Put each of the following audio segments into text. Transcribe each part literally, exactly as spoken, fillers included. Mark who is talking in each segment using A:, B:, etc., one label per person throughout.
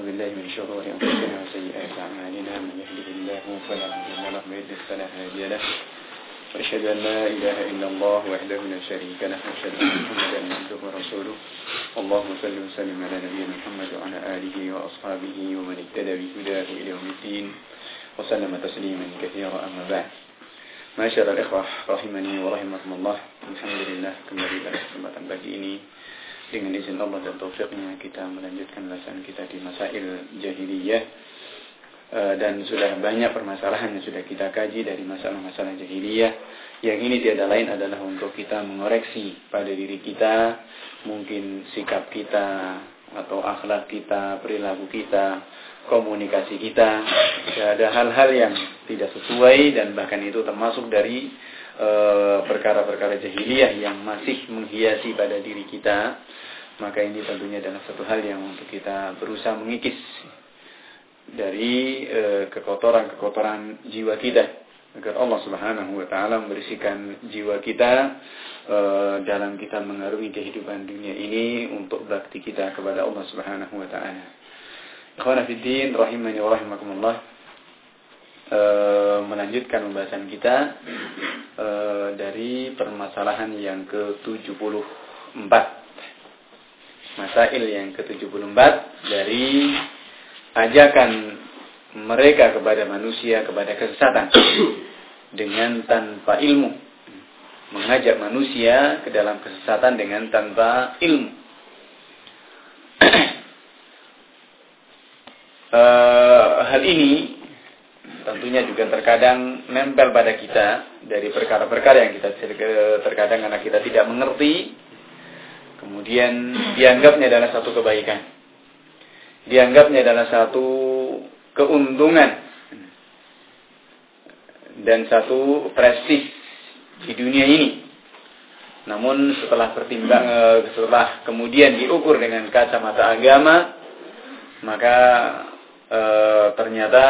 A: بالله من شرور أنفسنا وسيئات أعمالنا من يهده الله فلا مضل له ومن يضلل فلا هادي له وأشهد أن لا إله إلا الله وحده لا شريك له وأشهد أن محمدا عبده ورسوله اللهم صل وسلم على نبينا محمد وعلى آله وأصحابه ومن اهتدى بهداه إلى يوم الدين وسلم تسليما كثيرا أما بعد. Masyaallah ikhwah rahimani wa rahimakumullah. Alhamdulillah kembali pada kesempatan pagi ini dengan izin Allah dan taufiknya kita melanjutkan bacaan kita di Masail Jahiliyah, dan sudah banyak permasalahan yang sudah kita kaji dari masalah-masalah jahiliyah. Yang ini tiada lain adalah untuk kita mengoreksi pada diri kita, mungkin sikap kita atau akhlak kita, perilaku kita, komunikasi kita. Ada hal-hal yang tidak sesuai dan bahkan itu termasuk dari e, perkara-perkara jahiliyah yang masih menghiasi pada diri kita. Maka ini tentunya adalah satu hal yang untuk kita berusaha mengikis dari e, kekotoran-kekotoran jiwa kita, agar Allah Subhanahu wa taala membersihkan jiwa kita e, dalam kita mengarungi kehidupan dunia ini untuk bakti kita kepada Allah Subhanahu wa taala. Ikhwana fiddin rahimani wa rahimakumullah, e, melanjutkan pembahasan kita e, dari permasalahan yang ke tujuh puluh empat. Masail yang ke tujuh puluh empat dari ajakan mereka kepada manusia kepada kesesatan dengan tanpa ilmu, mengajak manusia ke dalam kesesatan dengan tanpa ilmu. uh, hal ini tentunya juga terkadang nempel pada kita dari perkara-perkara yang kita terkadang karena kita tidak mengerti, kemudian dianggapnya adalah satu kebaikan, dianggapnya adalah satu keuntungan dan satu prestis di dunia ini. Namun setelah pertimbang, setelah kemudian diukur dengan kacamata agama, maka e, ternyata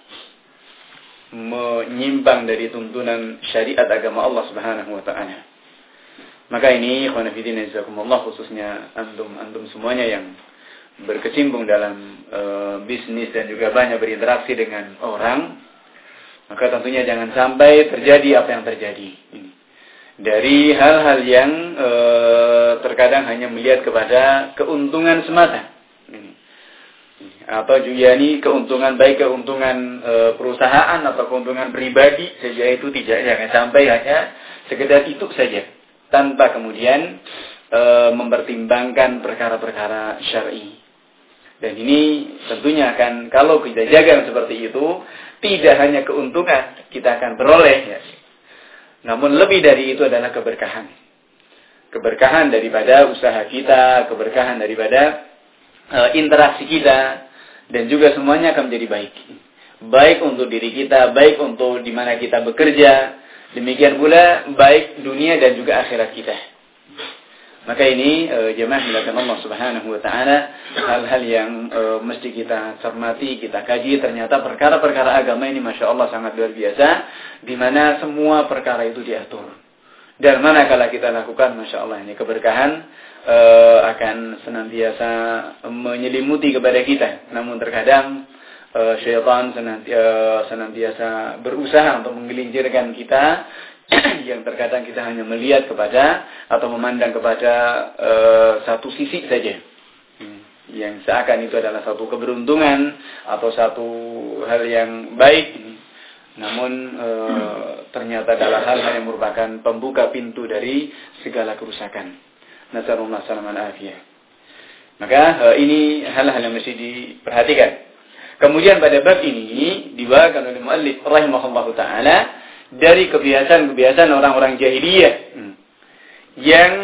A: menyimpang dari tuntunan syariat agama Allah Subhanahu wa taala. Maka ini ikhwan fillah jazakumullah, khususnya antum antum semuanya yang berkecimpung dalam e, bisnis dan juga banyak berinteraksi dengan orang, maka tentunya jangan sampai terjadi apa yang terjadi ini. Dari hal-hal yang e, terkadang hanya melihat kepada keuntungan semata ini. Atau juga ini keuntungan baik keuntungan e, perusahaan atau keuntungan pribadi saja, itu tidak, jangan sampai hanya sekedar itu saja tanpa kemudian e, mempertimbangkan perkara-perkara syar'i. Dan ini tentunya akan, kalau kita jaga seperti itu, tidak hanya keuntungan kita akan peroleh, ya, namun lebih dari itu adalah keberkahan. Keberkahan daripada usaha kita, keberkahan daripada e, interaksi kita, dan juga semuanya akan menjadi baik. Baik untuk diri kita, baik untuk di mana kita bekerja, demikian pula baik dunia dan juga akhirat kita. Maka ini e, jemaah dilakukan Allah Subhanahu wa taala, hal-hal yang e, mesti kita cermati, kita kaji. Ternyata perkara-perkara agama ini Masya Allah sangat luar biasa, di mana semua perkara itu diatur. Dan manakala kita lakukan, Masya Allah, ini keberkahan e, akan senantiasa menyelimuti kepada kita. Namun terkadang e, syaitan senantiasa, senantiasa berusaha untuk menggelincirkan kita, yang terkadang kita hanya melihat kepada atau memandang kepada e, satu sisi saja, yang seakan itu adalah satu keberuntungan atau satu hal yang baik, namun e, ternyata adalah hal-hal yang merupakan pembuka pintu dari segala kerusakan. Nasallallahu salaman afiyah. Maka e, ini hal-hal yang mesti diperhatikan. Kemudian pada bab ini dibawakan oleh muallif rahimahullahu taala dari kebiasaan-kebiasaan orang-orang jahiliyah yang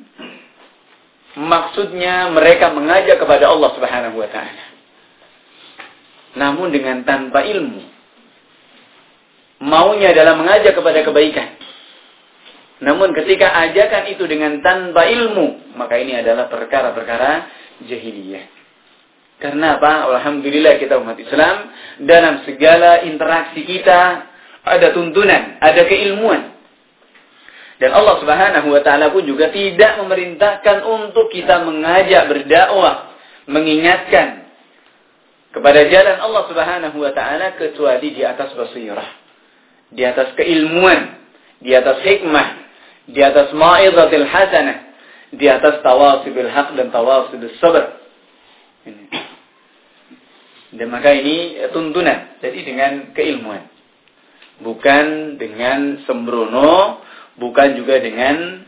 A: maksudnya mereka mengajak kepada Allah Subhanahu wa taala, namun dengan tanpa ilmu. Maunya adalah mengajak kepada kebaikan, namun ketika ajakan itu dengan tanpa ilmu, maka ini adalah perkara-perkara jahiliyah. Karena apa? Alhamdulillah kita umat Islam, dalam segala interaksi kita ada tuntunan, ada keilmuan. Dan Allah Subhanahu wa taala pun juga tidak memerintahkan untuk kita mengajak berdakwah, mengingatkan kepada jalan Allah Subhanahu wa taala kecuali di atas basirah, di atas keilmuan, di atas hikmah, di atas mau'izatil hasanah, di atas tawasibil haq dan tawasibil sabr. Ini. Dan maka ini tuntunan, jadi dengan keilmuan, bukan dengan sembrono, bukan juga dengan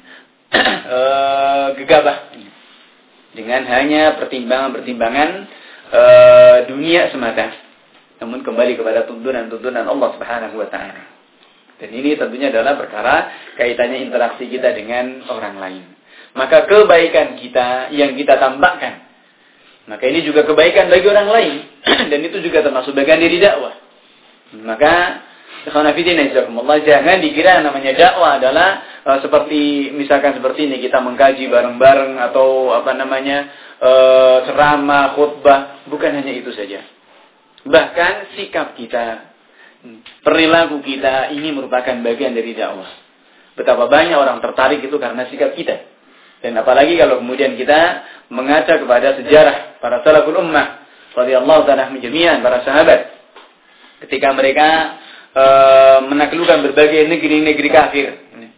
A: uh, gegabah, dengan hanya pertimbangan-pertimbangan uh, dunia semata, namun kembali kepada tuntunan-tuntunan Allah Subhanahu wa taala. Dan ini tentunya adalah perkara kaitannya interaksi kita dengan orang lain. Maka kebaikan kita yang kita tambahkan, maka ini juga kebaikan bagi orang lain. Dan itu juga termasuk bagian dari dakwah. Maka jangan dikira namanya dakwah adalah uh, seperti misalkan seperti ini, kita mengkaji bareng-bareng atau apa namanya uh, ceramah, khutbah. Bukan hanya itu saja. Bahkan sikap kita, perilaku kita ini merupakan bagian dari dakwah. Betapa banyak orang tertarik itu karena sikap kita. Dan apalagi kalau kemudian kita mengaca kepada sejarah para salaful ummah radhiyallahu ta'ala anhum jami'an, para sahabat, ketika mereka e, menaklukkan berbagai negeri-negeri kafir,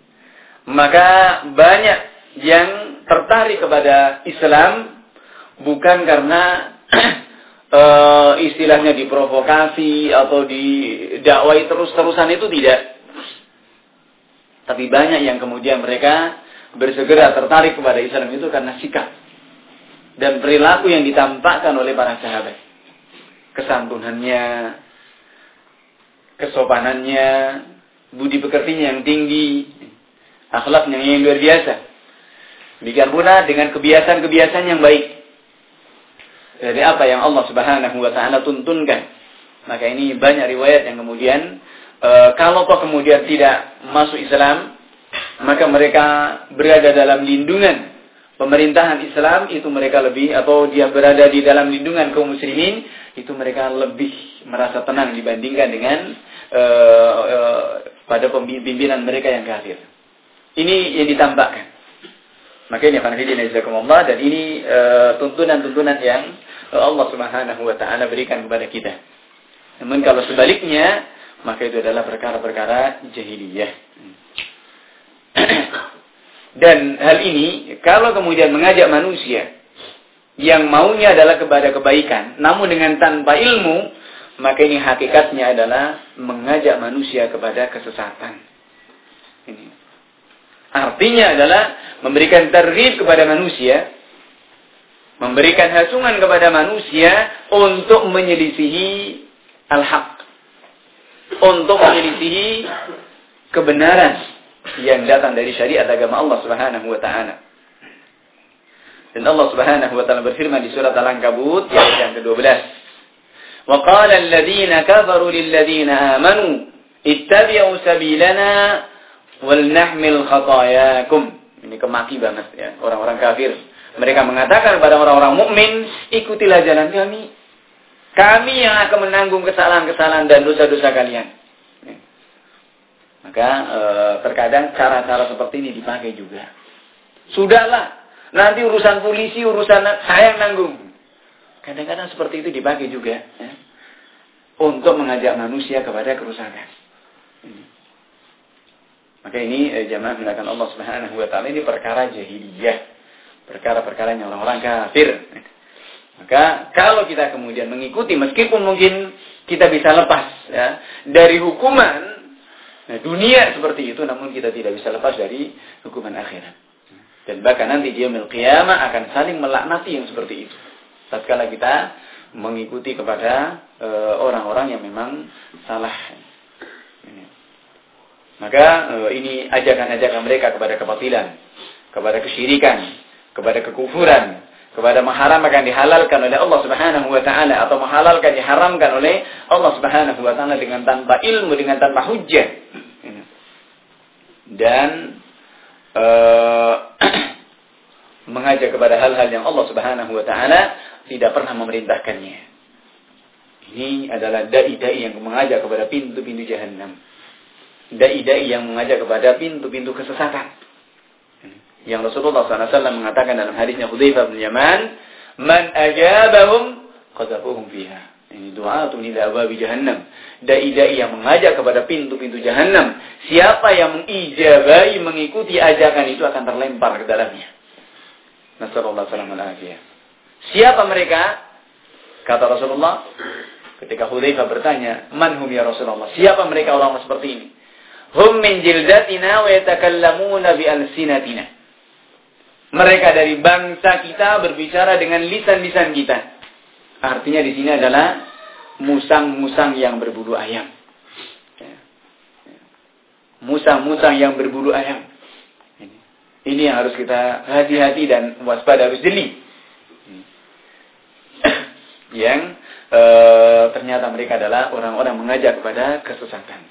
A: maka banyak yang tertarik kepada Islam bukan karena e, istilahnya diprovokasi atau didakwai terus-terusan, itu tidak. Tapi banyak yang kemudian mereka bersegera tertarik kepada Islam itu karena sikap dan perilaku yang ditampakkan oleh para sahabat. Kesantunannya, kesopanannya, budi pekertinya yang tinggi, akhlaknya yang luar biasa. Demikian pula dengan kebiasaan-kebiasaan yang baik. Dari apa yang Allah Subhanahu wa taala tuntunkan. Maka ini banyak riwayat yang kemudian e, kalau toh kemudian tidak masuk Islam, maka mereka berada dalam lindungan pemerintahan Islam, itu mereka lebih, atau dia berada di dalam lindungan kaum muslimin, itu mereka lebih merasa tenang dibandingkan dengan uh, uh, pada pimpinan mereka yang kafir. Ini yang ditampakkan. Maka ini alhamdulillah, dan ini uh, tuntunan-tuntunan yang uh, Allah Subhanahu wa taala berikan kepada kita. Namun kalau sebaliknya, maka itu adalah perkara-perkara jahiliyah. Dan hal ini kalau kemudian mengajak manusia yang maunya adalah kepada kebaikan, namun dengan tanpa ilmu, maka ini hakikatnya adalah mengajak manusia kepada kesesatan. Ini artinya adalah memberikan targhib kepada manusia, memberikan hasungan kepada manusia untuk menyelisihi al-haq, untuk menyelisihi kebenaran yang datang dari syariat agama Allah Subhanahu wa taala. Dan Allah Subhanahu wa taala berfirman di surat Al-Ankabut ayat yang kedua belas. Wa qala alladziina kafaru lil ladziina aamanu ittabi'u sabilana wal nahmil khataayakum. Ini kemaki banget ya orang-orang kafir. Mereka mengatakan kepada orang-orang mukmin, ikutilah jalan kami. Kami yang akan menanggung kesalahan-kesalahan dan dosa-dosa kalian. Maka e, terkadang cara-cara seperti ini dipakai juga. Sudahlah, nanti urusan polisi, urusan saya yang nanggung. Kadang-kadang seperti itu dipakai juga ya, untuk mengajak manusia kepada kerusakan. Ini. Maka ini e, jamaah mengatakan Allah Subhanahu wa taala, ini perkara jahiliyah, perkara-perkara yang orang-orang kafir. Maka kalau kita kemudian mengikuti, meskipun mungkin kita bisa lepas ya dari hukuman Nah, dunia seperti itu, namun kita tidak bisa lepas dari hukuman akhirat. Dan bahkan nanti di yaumil qiyamah akan saling melaknati yang seperti itu. Tatkala kita mengikuti kepada e, orang-orang yang memang salah. Ini. Maka e, ini ajakan-ajakan mereka kepada kebatilan, kepada kesyirikan, kepada kekufuran, kepada mengharamkan dihalalkan oleh Allah Subhanahu wa taala, atau menghalalkan diharamkan oleh Allah Subhanahu wa taala dengan tanpa ilmu, dengan tanpa hujjah. Dan uh, mengajak kepada hal-hal yang Allah Subhanahu wa taala tidak pernah memerintahkannya. Ini adalah dai-dai yang mengajak kepada pintu-pintu jahannam. Dai-dai yang mengajak kepada pintu-pintu kesesatan. Yang Rasulullah sallallahu alaihi wasallam mengatakan dalam hadisnya Hudzaifah bin Yaman, "Man ajabahum qadzafuhum fiha." Ini du'atun ila babi jahannam. Dai-dai yang mengajak kepada pintu-pintu jahannam. Siapa yang mengijabai, mengikuti ajakan itu akan terlempar ke dalamnya. Nasallallahu alaihi wasallam. Siapa mereka? Kata Rasulullah, ketika Hudzaifah bertanya, "Man hum ya Rasulullah?" Siapa mereka orang seperti ini? Hum min jildatina wa yatakallamuna bi alsinatina. Mereka dari bangsa kita berbicara dengan lisan-lisan kita. Artinya di sini adalah musang-musang yang berbulu ayam. Musang-musang yang berbulu ayam. Ini yang harus kita hati-hati dan waspada, harus jeli. Yang e, ternyata mereka adalah orang-orang mengajak kepada kesesatan.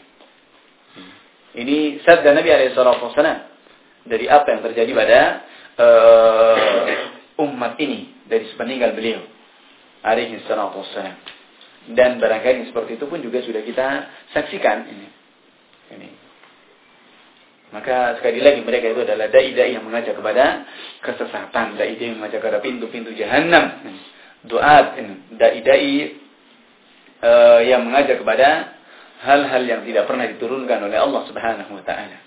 A: Ini sabda Nabi alaihi salatu wasallam dari apa yang terjadi pada e, umat ini dari sepeninggal beliau alaihi salatu wassalam. Dan barangkali seperti itu pun juga sudah kita saksikan ini. Ini. Maka sekali lagi mereka itu adalah dai-dai yang mengajak kepada kesesatan, dai-dai yang mengajak kepada pintu-pintu jahanam. Duat, dai-dai uh, yang mengajak kepada hal-hal yang tidak pernah diturunkan oleh Allah Subhanahu wa taala.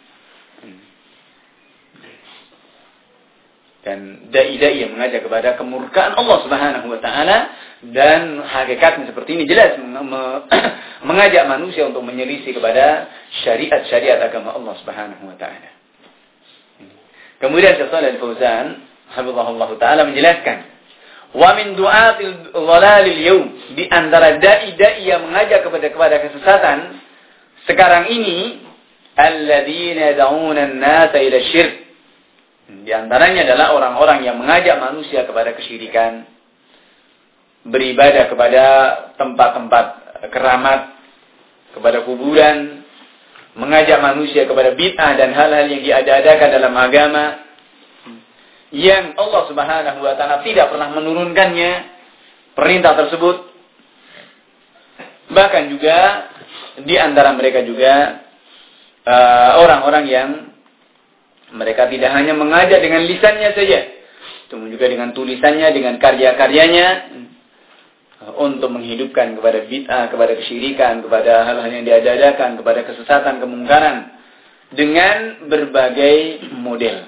A: Dan dai-dai yang mengajak kepada kemurkaan Allah Subhanahu wa taala, dan hakikatnya seperti ini jelas mengajak manusia untuk menyelisih kepada syariat-syariat agama Allah Subhanahu wa taala. Kemudian Syekh Shalih Al-Fauzan hafizahullah taala menjelaskan, wa min du'atil dhalalil yaum, di antara dai-dai yang mengajak kepada kepada kesesatan sekarang ini, alladzina yad'una an-nasa ila syirk. Di antaranya adalah orang-orang yang mengajak manusia kepada kesyirikan, beribadah kepada tempat-tempat keramat, kepada kuburan, mengajak manusia kepada bid'ah dan hal-hal yang diada-adakan dalam agama yang Allah Subhanahu wa taala tidak pernah menurunkannya perintah tersebut. Bahkan juga di antara mereka juga uh, orang-orang yang mereka tidak hanya mengajak dengan lisannya saja, namun juga dengan tulisannya, dengan karya-karyanya, untuk menghidupkan kepada bid'ah, kepada kesyirikan, kepada hal-hal yang diadakan, kepada kesesatan, kemungkaran, dengan berbagai model,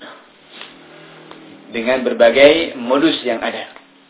A: dengan berbagai modus yang ada.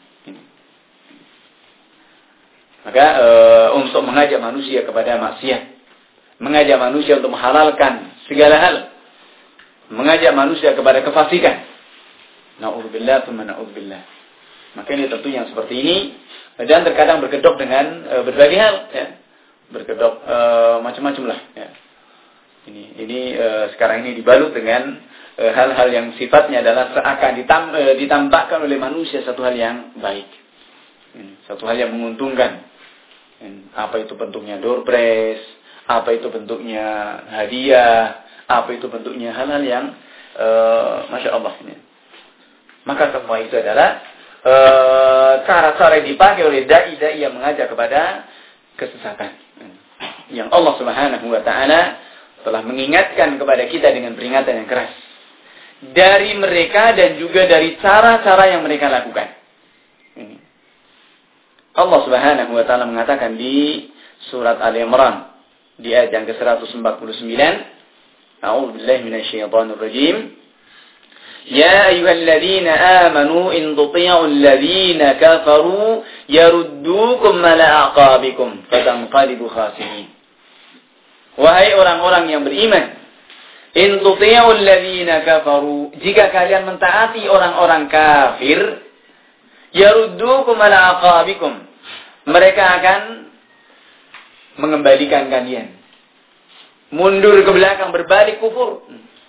A: Maka e, untuk mengajak manusia kepada maksiat, mengajak manusia untuk menghalalkan segala hal, mengajak manusia kepada kefasikan. Na'udzubillah, tsumma na'udzubillah. Maka ini tentu yang seperti ini, dan terkadang berkedok dengan e, berbagai hal, ya. Berkedok e, macam-macam lah, ya. Ini ini e, sekarang ini dibalut dengan e, hal-hal yang sifatnya adalah seakan ditam, e, ditampakkan oleh manusia satu hal yang baik, ini, satu hal yang menguntungkan. Ini, apa itu bentuknya door prize, apa itu bentuknya hadiah, apa itu bentuknya hal-hal yang e, masya Allah ini. Maka semua itu adalah e, cara-cara yang dipakai oleh dai-dai yang mengajak kepada kesesatan, yang Allah Subhanahu wa taala telah mengingatkan kepada kita dengan peringatan yang keras dari mereka dan juga dari cara-cara yang mereka lakukan. Ini. Allah Subhanahu wa taala mengatakan di surat Ali Imran di ayat yang ke seratus empat puluh sembilan, A'udzu billahi minasyaitonir rajim. Ya ayyuhalladzina amanu in tuti'u alladzina kafaru yaruddukum ala aqabikum fatanqalibu khasirin. Wahai orang-orang yang beriman, in tuti'u alladzina kafaru, jika kalian mentaati orang-orang kafir, yaruddukum ala aqabikum, mereka akan mengembalikan kalian mundur ke belakang, berbalik kufur.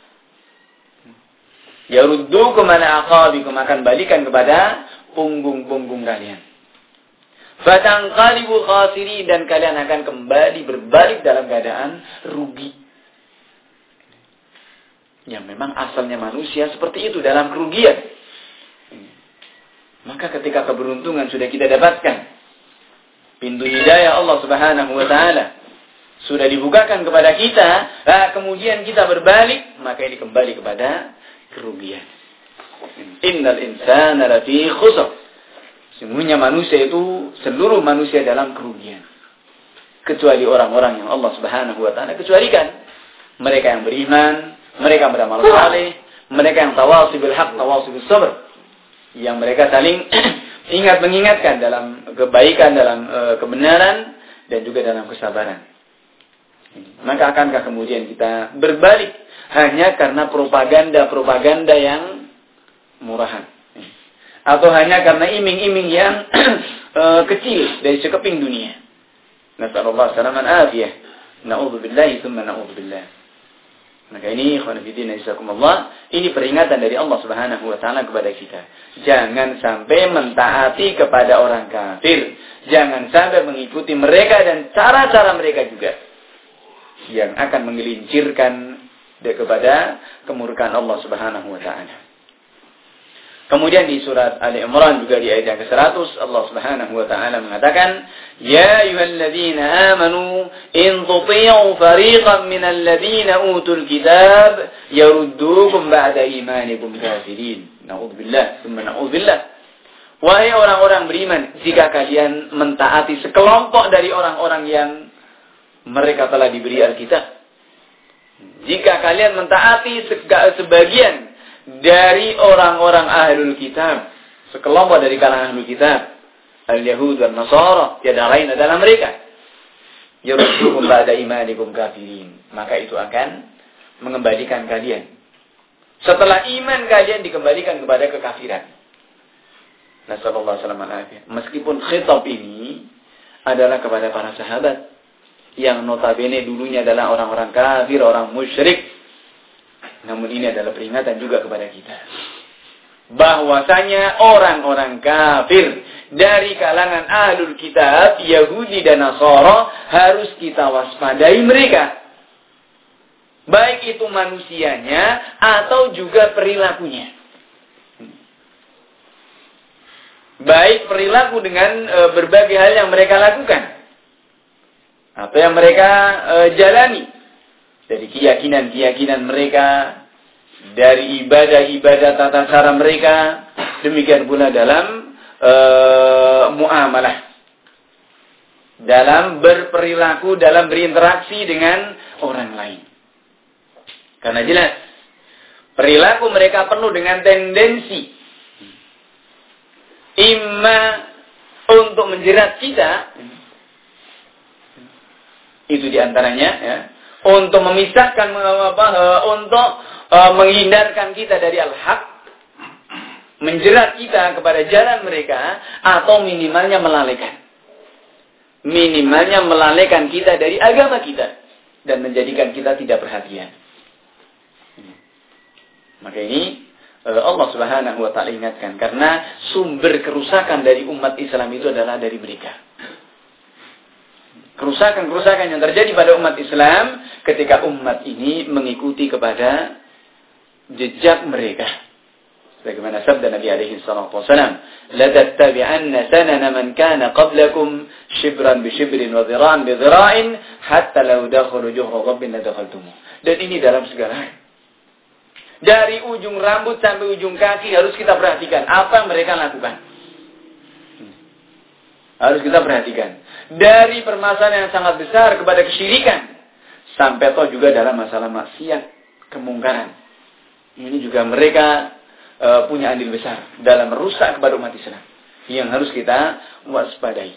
A: Yaruddukum ala aqabikum, akan balikan kepada punggung-punggung kalian. Fatanqalibu khasirin, dan kalian akan kembali berbalik dalam keadaan rugi. Yang memang asalnya manusia seperti itu, dalam kerugian. Maka ketika keberuntungan sudah kita dapatkan, pintu hidayah Allah Subhanahu wa taala sudah dibukakan kepada kita, nah, kemudian kita berbalik, maka ini kembali kepada kerugian. Innal insana lafi khusr. Sesungguhnya manusia itu seluruh manusia dalam kerugian. Kecuali orang-orang yang Allah Subhanahu wa taala kecualikan. Mereka yang beriman, mereka yang beramal saleh, mereka yang tawasi bil haq, tawasi bis sabr. Yang mereka saling ingat mengingatkan dalam kebaikan, dalam e, kebenaran dan juga dalam kesabaran. Maka akankah kemudian kita berbalik hanya karena propaganda-propaganda yang murahan, atau hanya karena iming-iming yang e, kecil dari sekeping dunia? Nasallallahu salaman afiyah. Na'udzubillahi tsumma na'udzubillah. Maka ini khonafidina jazakumullah, ini peringatan dari Allah Subhanahu wa taala kepada kita. Jangan sampai mentaati kepada orang kafir. Jangan sampai mengikuti mereka dan cara-cara mereka juga yang akan menggelincirkan kepada kemurkaan Allah Subhanahu wa taala. Kemudian di surat Ali Imran juga di ayat yang ke seratus Allah Subhanahu wa taala mengatakan, "Ya ayyuhalladzina amanu in tuti'u fariqan minal ladzina utul kitab yaruddukum ba'da imanikum kafirin." Na'udzubillah, tsumma na'udzubillah. Wahai orang-orang beriman, jika kalian mentaati sekelompok dari orang-orang yang mereka telah diberi Alkitab, jika kalian mentaati sebagian dari orang-orang ahlul kitab, sekelompok dari kalangan ahlul kitab, al-Yahud dan Nasara, tiada lain adalah mereka, yaruddukum ba'da imanikum kafirin, maka itu akan mengembalikan kalian setelah iman kalian dikembalikan kepada kekafiran. Nasallallahu alaihi wasallam. Meskipun khitab ini adalah kepada para sahabat yang notabene dulunya adalah orang-orang kafir, orang musyrik, namun ini adalah peringatan juga kepada kita bahwasanya orang-orang kafir dari kalangan ahlul kitab, Yahudi dan Nasara, harus kita waspadai mereka, baik itu manusianya atau juga perilakunya. Baik perilaku dengan e, berbagai hal yang mereka lakukan, apa yang mereka e, jalani, dari keyakinan-keyakinan mereka, dari ibadah-ibadah tata cara mereka, demikian pula dalam e, muamalah, dalam berperilaku, dalam berinteraksi dengan orang lain. Karena jelas perilaku mereka penuh dengan tendensi imma untuk menjerat kita, itu diantaranya ya, untuk memisahkan, apa, untuk uh, menghindarkan kita dari al-haq, menjerat kita kepada jalan mereka, atau minimalnya melalaikan, minimalnya melalaikan kita dari agama kita dan menjadikan kita tidak perhatian. Maka ini Allah Subhanahu wa taala ingatkan, karena sumber kerusakan dari umat Islam itu adalah dari mereka. Kerusakan-kerusakan yang terjadi pada umat Islam ketika umat ini mengikuti kepada jejak mereka. Sebagaimana sabda Nabi alaihi salatu wasallam, "La tattabi'anna sanana man kana qablakum shibran bi shibrin wa dhira'an bi dhira'in hatta law dakhalu juhra rabbin la dakhaltumuh." Dan ini dalam segala hal. Dari ujung rambut sampai ujung kaki harus kita perhatikan apa yang mereka lakukan. Harus kita perhatikan. Dari permasalahan yang sangat besar kepada kesyirikan, sampai toh juga dalam masalah maksiat, kemungkaran. Ini juga mereka e, punya andil besar dalam merusak kepada umat Islam, yang harus kita waspadai.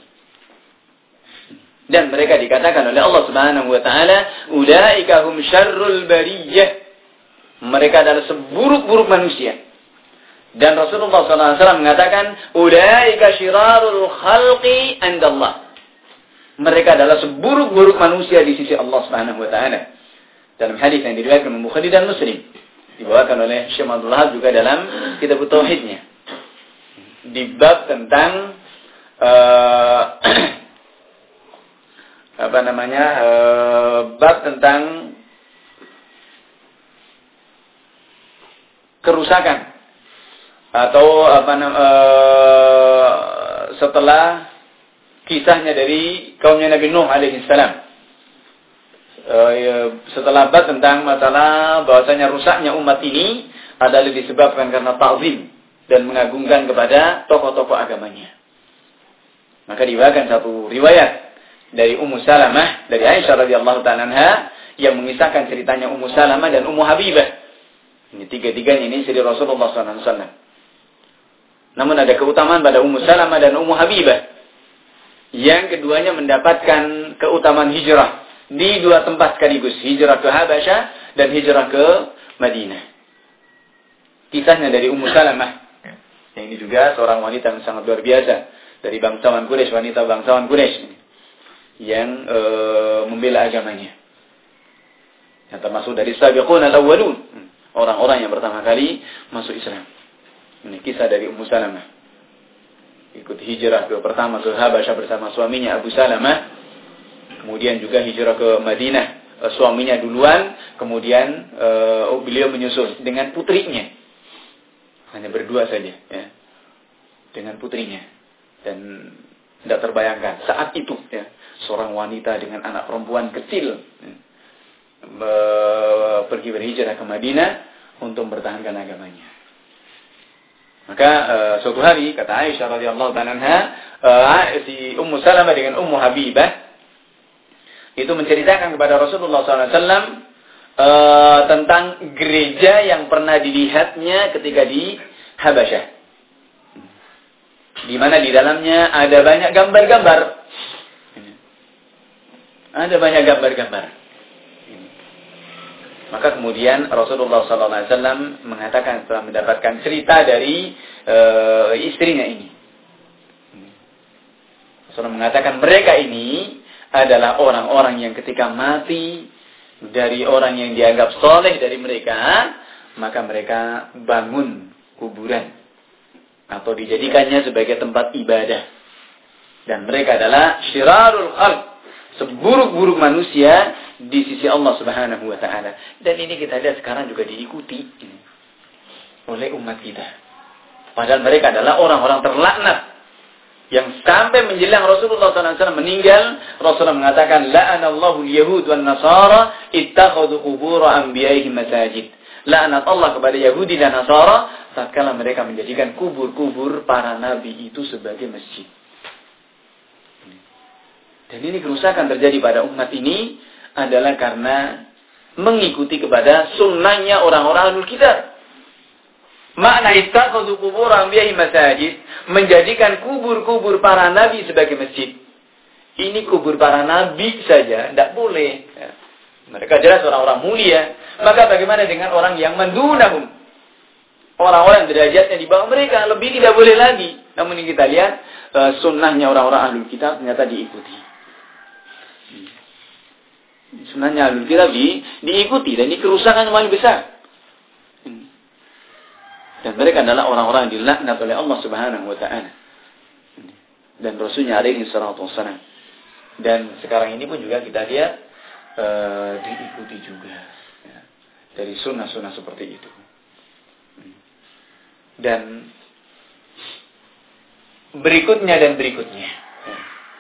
A: Dan mereka dikatakan oleh Allah Subhanahu wa taala, "Ulaika hum syarrul bariyah." Mereka adalah seburuk-buruk manusia. Dan Rasulullah sallallahu alaihi wasallam mengatakan, "Ulaika syirarul khalqi 'indallah." Mereka adalah seburuk-buruk manusia di sisi Allah Subhanahu wa taala. Dalam hadis yang diriwayatkan oleh Bukhari dan Muslim, dibawakan oleh Syekh Abdul Wahab juga dalam kitab Tauhidnya, di bab tentang uh, apa namanya? Uh, bab tentang kerusakan atau apa namanya, uh, setelah kisahnya dari kaumnya Nabi Nuh alaihi salam, uh, ya, setelah bab tentang masalah bahwasanya rusaknya umat ini adalah disebabkan karena ta'zim dan mengagungkan kepada tokoh-tokoh agamanya. Maka dibawakan satu riwayat dari Ummu Salamah dari Aisyah radhiyallahu ta'ala anha yang mengisahkan ceritanya Ummu Salamah dan Ummu Habibah. Ini tiga-tiganya ini istri Rasulullah sallallahu alaihi wasallam. Namun ada keutamaan pada Ummu Salamah dan Ummu Habibah. Yang keduanya mendapatkan keutamaan hijrah di dua tempat sekaligus, hijrah ke Habasyah dan hijrah ke Madinah. Kisahnya dari Ummu Salamah. Yang ini juga seorang wanita yang sangat luar biasa dari bangsawan Quraisy, wanita bangsawan Quraisy yang e, membela agamanya. Yang termasuk dari sabiqun al-awwalun, orang-orang yang pertama kali masuk Islam. Ini kisah dari Ummu Salamah. Ikut hijrah ke pertama ke Habasyah bersama suaminya Abu Salamah. Kemudian juga hijrah ke Madinah. E, suaminya duluan, kemudian e, beliau menyusul dengan putrinya. Hanya berdua saja, ya, dengan putrinya. Dan tidak terbayangkan saat itu, ya, seorang wanita dengan anak perempuan kecil ya, pergi berhijrah ke Madinah untuk mempertahankan agamanya. Maka uh, suatu hari kata Aisyah radhiyallahu ta'ala anha, uh, si Ummu Salamah dengan Ummu Habibah itu menceritakan kepada Rasulullah sallallahu alaihi wasallam uh, tentang gereja yang pernah dilihatnya ketika di Habasyah, di mana di dalamnya ada banyak gambar-gambar, ada banyak gambar-gambar. Maka kemudian Rasulullah sallallahu alaihi wasallam mengatakan setelah mendapatkan cerita dari uh, istrinya ini. Rasulullah mengatakan mereka ini adalah orang-orang yang ketika mati dari orang yang dianggap soleh dari mereka, maka mereka bangun kuburan atau dijadikannya sebagai tempat ibadah. Dan mereka adalah syirarul khalq, seburuk-buruk manusia di sisi Allah Subhanahu wa taala. Dan ini kita lihat sekarang juga diikuti oleh umat kita. Padahal mereka adalah orang-orang terlaknat yang sampai menjelang Rasulullah sallallahu alaihi wasallam meninggal, Rasulullah mengatakan la'anallahu al-yahud wan nasara ittakhadhu qubur anbiya'ihim masajid. Laknat Allah kepada Yahudi dan Nasara tatkala mereka menjadikan kubur-kubur para nabi itu sebagai masjid. Dan ini kerusakan terjadi pada umat ini adalah karena mengikuti kepada sunnahnya orang-orang ahlul kitab. Makna ittakhadhu qubur anbiya'ihim masajid, menjadikan kubur-kubur para nabi sebagai masjid. Ini kubur para nabi saja tidak boleh. Ya. Mereka jelas orang-orang mulia. Maka bagaimana dengan orang yang mendunahum? Orang-orang derajatnya di bawah mereka lebih tidak boleh lagi. Namun ini kita lihat uh, sunnahnya orang-orang ahlul kitab ternyata diikuti. Sunnahnya ahlul kitab di, diikuti dan ini kerusakan yang paling besar. Dan mereka adalah orang-orang yang dilaknat oleh Allah Subhanahu wa taala. Dan Rasulnya alaihi salatu wassalam. Dan sekarang ini pun juga kita lihat Uh, diikuti juga ya, dari sunnah-sunnah seperti itu. Dan berikutnya dan berikutnya ya,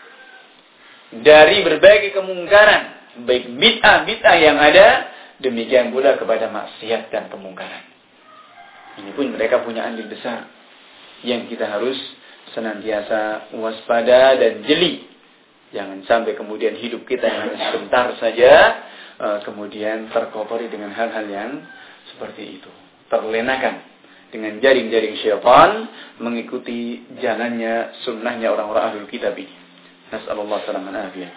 A: dari berbagai kemungkaran, baik bid'ah-bid'ah yang ada, demikian pula kepada maksiat dan kemungkaran. Ini pun mereka punya andil besar yang kita harus senantiasa waspada dan jeli. Jangan sampai kemudian hidup kita yang hanya sebentar saja, uh, kemudian terkotori dengan hal-hal yang seperti itu. Terlenakan dengan jaring-jaring syaitan, mengikuti jalannya, sunnahnya orang-orang ahlul kitab ini. Nas'alullah salaman afiyah.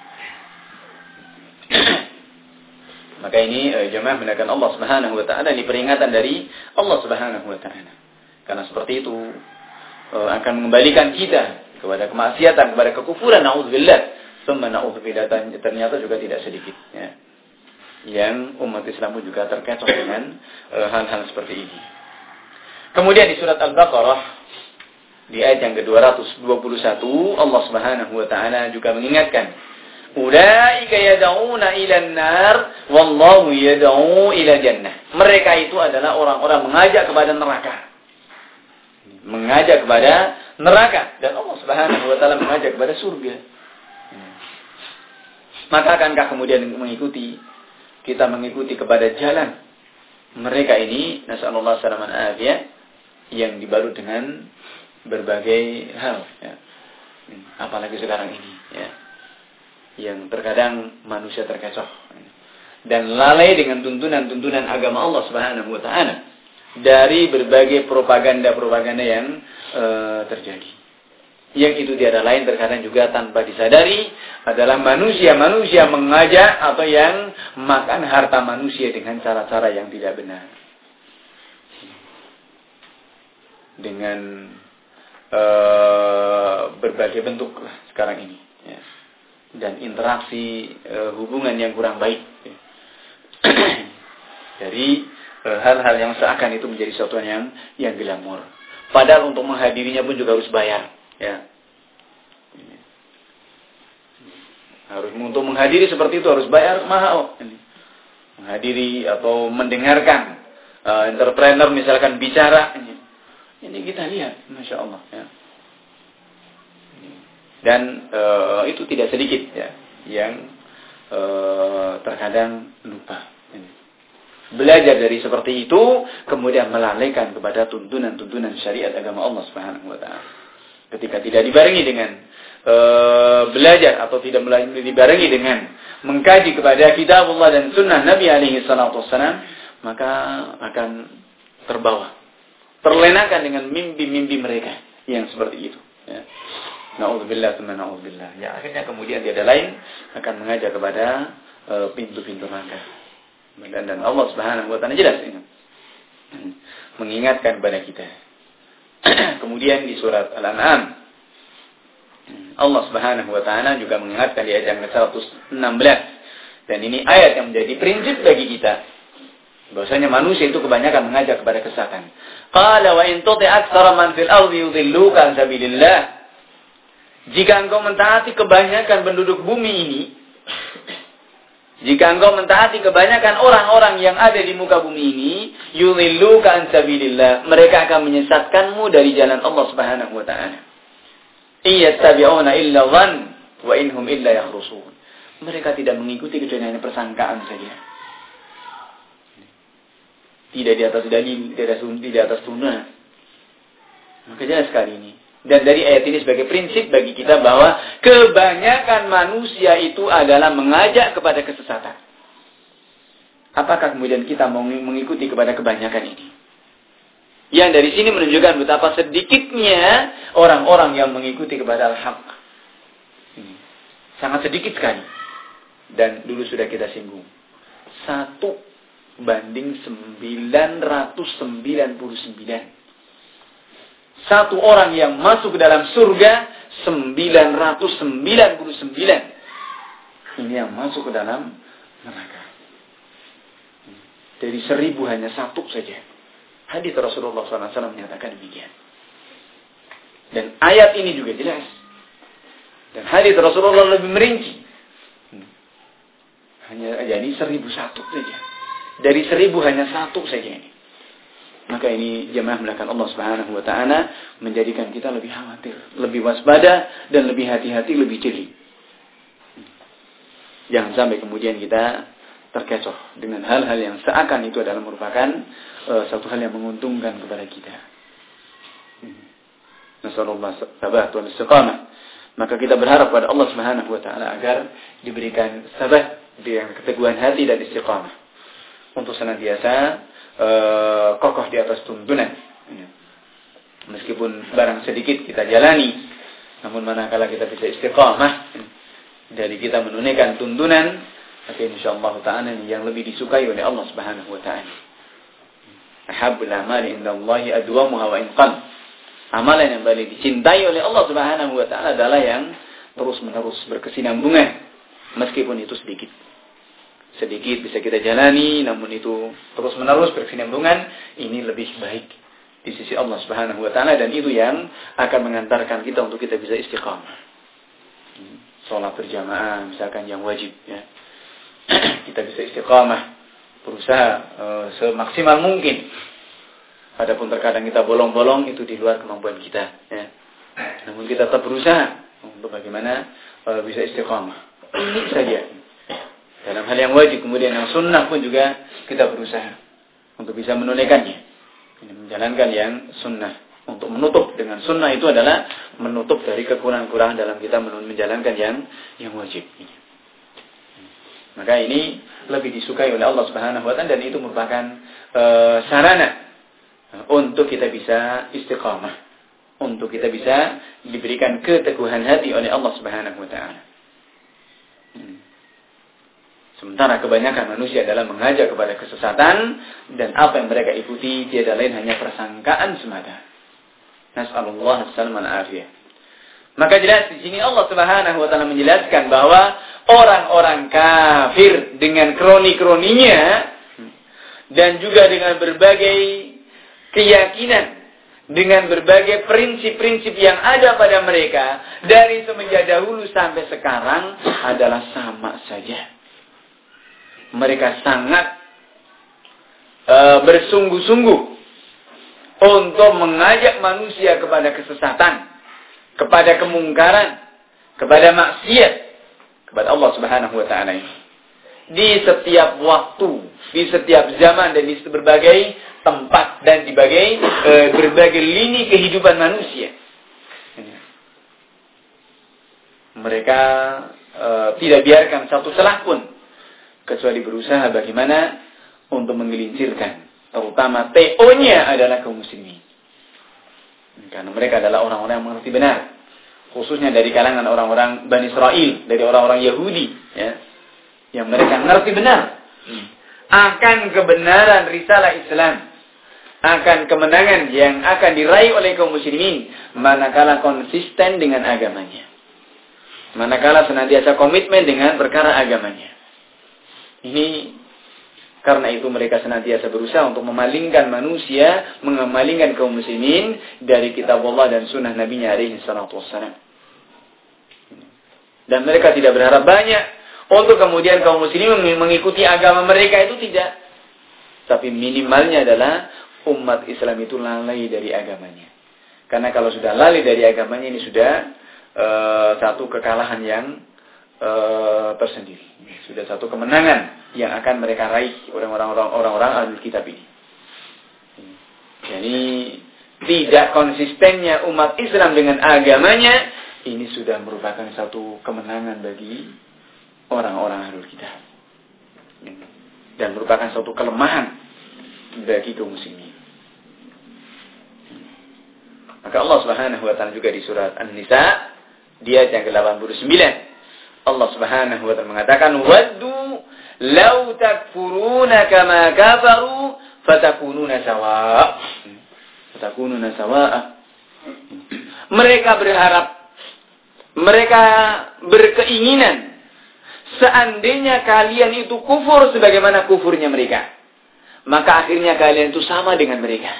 A: Maka ini uh, jemaah menggunakan Allah Subhanahu wa taala, ini peringatan dari Allah Subhanahu wa taala. Karena seperti itu uh, akan mengembalikan kita kepada kemaksiatan, kepada kekufuran, na'udzubillah. Summa na'udzubillah, ternyata juga tidak sedikit ya, yang umat Islam pun juga terkecoh dengan uh, hal-hal seperti ini. Kemudian di surat Al-Baqarah di ayat yang ke dua ratus dua puluh satu Allah Subhanahu wa taala juga mengingatkan, ulaika yad'una ilan nar wallahu yad'u ila jannah. Mereka itu adalah orang-orang mengajak kepada neraka. Mengajak kepada neraka dan Allah Subhanahu wa taala mengajak kepada surga. Maka akankah kemudian mengikuti, kita mengikuti kepada jalan mereka ini, nasallallahu salaman afiyah, yang dibalut dengan berbagai hal ya. apalagi sekarang ini, ya, yang terkadang manusia terkecoh dan lalai dengan tuntunan-tuntunan agama Allah Subhanahu wa taala dari berbagai propaganda-propaganda yang e, terjadi. Yang itu tiada lain terkadang juga tanpa disadari adalah manusia-manusia mengajak atau yang makan harta manusia dengan cara-cara yang tidak benar. Dengan e, berbagai bentuk sekarang ini, ya. Dan interaksi e, hubungan yang kurang baik, ya. Dari e, hal-hal yang seakan itu menjadi sesuatu yang yang glamor. Padahal untuk menghadirinya pun juga harus bayar, ya. Harus untuk menghadiri seperti itu harus bayar mahal. Menghadiri atau mendengarkan e, entrepreneur misalkan bicara, ini kita lihat, masya Allah, ya. Dan e, itu tidak sedikit, ya, yang e, terkadang lupa. Belajar dari seperti itu, kemudian melalaikan kepada tuntunan-tuntunan syariat agama Allah Subhanahu Wa Taala. Ketika tidak dibarengi dengan e, belajar atau tidak dibarengi dengan mengkaji kepada kitab Allah dan sunnah Nabi Alaihi Wasallam, maka akan terbawa, terlenakan dengan mimpi-mimpi mereka yang seperti itu, ya. Na'udzubillah, teman na'udzubillah. Ya, akhirnya kemudian tiada lain akan mengajak kepada uh, pintu-pintu neraka. Dan, dan Allah Subhanahu wa taala jelas ini mengingatkan kepada kita. Kemudian di surat Al-An'am Allah Subhanahu wa taala juga mengingatkan di ayat yang ke seratus enam belas. Dan ini ayat yang menjadi prinsip bagi kita. Bahwasanya manusia itu kebanyakan mengajak kepada kesesatan. Qala wa in tuti aktsara man fil ardi yudilluka an sabilillah. Jika engkau mentaati kebanyakan penduduk bumi ini, jika engkau mentaati kebanyakan orang-orang yang ada di muka bumi ini, yudilluka an sabilillah, mereka akan menyesatkanmu dari jalan Allah Subhanahu wa taala. Iyattabi'una illa dhann wa inhum illa yakhrusun. Mereka tidak mengikuti kecuali hanya persangkaan saja. Tidak di atas dalil, tidak di atas sunnah. Maka jelas sekali ini. Dan dari ayat ini sebagai prinsip bagi kita bahwa kebanyakan manusia itu adalah mengajak kepada kesesatan. Apakah kemudian kita mau mengikuti kepada kebanyakan ini? Yang dari sini menunjukkan betapa sedikitnya orang-orang yang mengikuti kepada al-haq. Sangat sedikit sekali. Dan dulu sudah kita singgung. Satu banding sembilan ratus sembilan puluh sembilan. Satu orang yang masuk ke dalam surga sembilan ratus sembilan puluh sembilan. Ini yang masuk ke dalam neraka. Dari seribu hanya satu saja. Hadits Rasulullah shallallahu alaihi wasallam menyatakan demikian. Dan ayat ini juga jelas. Dan hadits Rasulullah lebih merinci. Hanya jadi seribu satu saja. Dari seribu hanya satu saja ini. Maka ini jemaah melakukan Allah Subhanahu wa taala menjadikan kita lebih khawatir, lebih waspada dan lebih hati-hati, lebih jeli. Jangan sampai kemudian kita terkecoh dengan hal-hal yang seakan itu adalah merupakan uh, satu hal yang menguntungkan kepada kita. Nasallallahu sabat wal istiqamah. Maka kita berharap pada Allah Subhanahu wa taala agar diberikan sabat, dengan keteguhan hati dan istiqamah untuk senantiasa Uh, kokoh di atas tuntunan. Meskipun barang sedikit kita jalani, namun manakala kita bisa istiqamah dari kita menunaikan tuntunan, maka insyaallah taala yang lebih disukai oleh Allah Subhanahu wa taala. Ahabbul amali indallahi adwamuha wa in qall. Amalan yang paling dicintai oleh Allah Subhanahu wa taala adalah yang terus-menerus berkesinambungan meskipun itu sedikit. Sedikit bisa kita jalani, namun itu terus-menerus berkesinambungan, ini lebih baik di sisi Allah Subhanahu wa taala dan itu yang akan mengantarkan kita untuk kita bisa istiqamah. Salat berjamaah misalkan yang wajib, ya. Kita bisa istiqamah, berusaha uh, semaksimal mungkin. Adapun terkadang kita bolong-bolong itu di luar kemampuan kita, ya. Namun kita tetap berusaha untuk bagaimana uh, bisa istiqamah. Ini saja. Dalam hal yang wajib, kemudian yang sunnah pun juga kita berusaha untuk bisa menunaikannya. Ini menjalankan yang sunnah. Untuk menutup dengan sunnah itu adalah menutup dari kekurangan-kekurangan dalam kita menjalankan yang yang wajib. Maka ini lebih disukai oleh Allah Subhanahu wa taala dan itu merupakan e, sarana untuk kita bisa istiqamah, untuk kita bisa diberikan keteguhan hati oleh Allah Subhanahu wa taala. Sementara kebanyakan manusia dalam mengajak kepada kesesatan dan apa yang mereka ikuti tiada lain hanya persangkaan semata. Nas'alullah as-salama al-afiyah. Maka jelas di sini Allah Subhanahu wa taala menjelaskan bahwa orang-orang kafir dengan kroni-kroninya dan juga dengan berbagai keyakinan, dengan berbagai prinsip-prinsip yang ada pada mereka dari semenjak dahulu sampai sekarang adalah sama saja. Mereka sangat uh, bersungguh-sungguh untuk mengajak manusia kepada kesesatan, kepada kemungkaran, kepada maksiat kepada Allah Subhanahu wa taala ini. Di setiap waktu, di setiap zaman dan di berbagai tempat dan di berbagai e, berbagai lini kehidupan manusia. Mereka e, tidak biarkan satu celah pun kecuali berusaha bagaimana untuk menggelincirkan. Terutama T O-nya adalah kaum muslimin. Karena mereka adalah orang-orang yang mengerti benar. Khususnya dari kalangan orang-orang Bani Israel. Dari orang-orang Yahudi. Ya, yang mereka mengerti benar. Akan kebenaran risalah Islam. Akan kemenangan yang akan diraih oleh kaum muslimin. Manakala konsisten dengan agamanya. Manakala senantiasa komitmen dengan perkara agamanya. Ini karena itu mereka senantiasa berusaha untuk memalingkan manusia, mengemalingkan kaum muslimin dari kitab Allah dan sunnah Nabi-Nya alaihi salatu wassalam. Dan mereka tidak berharap banyak untuk kemudian kaum muslimin mengikuti agama mereka, itu tidak. Tapi minimalnya adalah umat Islam itu lalai dari agamanya. Karena kalau sudah lalai dari agamanya ini sudah uh, satu kekalahan yang uh, tersendiri. Sudah satu kemenangan yang akan mereka raih orang-orang orang-orang ahlul kitab ini. Jadi tidak konsistennya umat Islam dengan agamanya ini sudah merupakan satu kemenangan bagi orang-orang ahlul kitab. Dan merupakan satu kelemahan bagi kaum muslimin. Maka Allah Subhanahu wa taala juga di surat An-Nisa di ayat yang ke delapan puluh sembilan Allah Subhanahu wa taala mengatakan waddu law takfuruna kama kafaru fatakununa sawa. Fatakununa sawa. Mereka berharap, mereka berkeinginan seandainya kalian itu kufur sebagaimana kufurnya mereka, maka akhirnya kalian itu sama dengan mereka.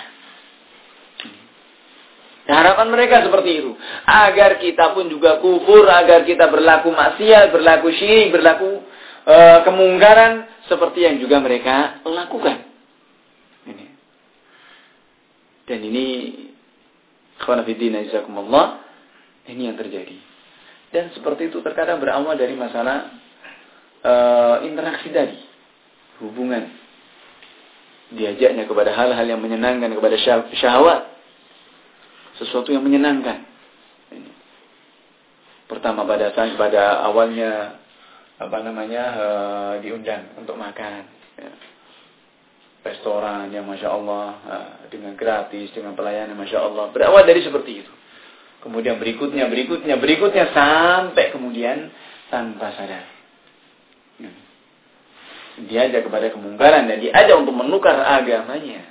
A: Harapan mereka seperti itu. Agar kita pun juga kufur, agar kita berlaku maksiat, berlaku syirik, berlaku e, kemungkaran seperti yang juga mereka lakukan. Ini. Dan ini ikhwan fillah jazakumullah, ini yang terjadi. Dan seperti itu terkadang berawal dari masalah e, interaksi tadi, hubungan, diajaknya kepada hal-hal yang menyenangkan, kepada syahwat, sesuatu yang menyenangkan. Ini. Pertama pada saat pada awalnya apa namanya e, diundang untuk makan, ya. Restoran yang masya Allah e, dengan gratis, dengan pelayanan masya Allah. Berawal dari seperti itu. Kemudian berikutnya, berikutnya, berikutnya sampai kemudian tanpa sadar. Ya. Diajak kepada kemungkaran dan diajak untuk menukar agamanya.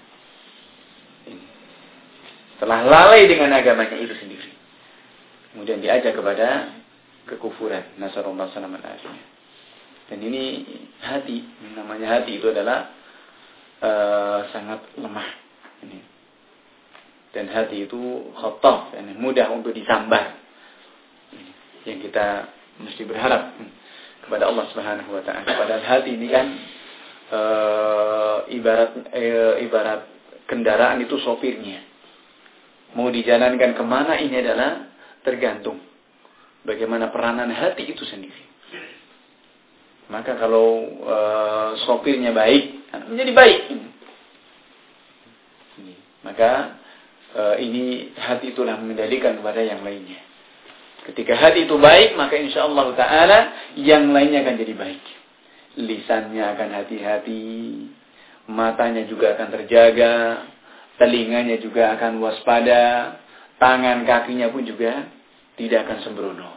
A: Telah lalai dengan agamanya itu sendiri. Kemudian diajak kepada kekufuran. Nasallallahu alaihi wasallam. Dan ini hati, namanya hati itu adalah uh, sangat lemah. Ini. Dan hati itu khattaf, yani mudah untuk disambar. Yang kita mesti berharap kepada Allah Subhanahu wa taala. Padahal hati ini kan uh, ibarat uh, ibarat kendaraan itu sopirnya. Mau dijalankan kemana ini adalah tergantung bagaimana peranan hati itu sendiri. Maka kalau e, sopirnya baik, menjadi baik. Maka uh, ini hati itulah mengendalikan kepada yang lainnya. Ketika hati itu baik, maka insya Allah Ta'ala yang lainnya akan jadi baik. Lisannya akan hati-hati, matanya juga akan terjaga, telinganya juga akan waspada, tangan kakinya pun juga tidak akan sembrono.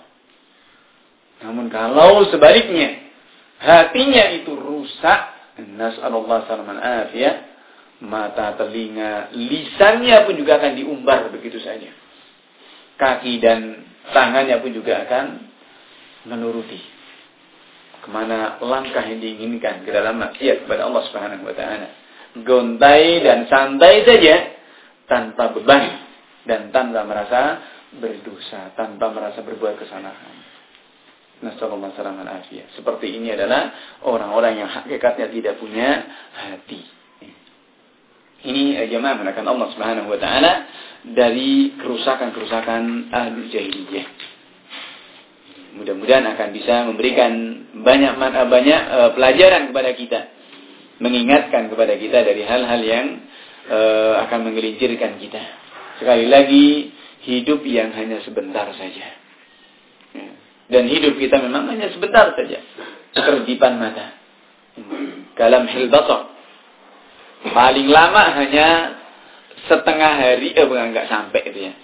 A: Namun kalau sebaliknya, hatinya itu rusak, nas'alullah salaman afiyah, mata, telinga, lisannya pun juga akan diumbar begitu saja. Kaki dan tangannya pun juga akan menuruti kemana langkah yang diinginkan ke dalam maksiat kepada Allah Subhanahu wa taala. Gontai dan santai saja tanpa beban dan tanpa merasa berdosa, tanpa merasa berbuat kesalahan. Nasallallahu alaihi wasallam. Seperti ini adalah orang-orang yang hakikatnya tidak punya hati. Ini jemaah menekan Allah Subhanahu wa taala dari kerusakan-kerusakan ahlul jahiliyah. Mudah-mudahan akan bisa memberikan banyak banyak uh, pelajaran kepada kita, mengingatkan kepada kita dari hal-hal yang uh, akan menggelincirkan kita. Sekali lagi, hidup yang hanya sebentar saja. Ya. Dan hidup kita memang hanya sebentar saja. Kerdipan mata. Kalam hilbasar. Paling lama hanya setengah hari, eh bukan, enggak sampai itu ya.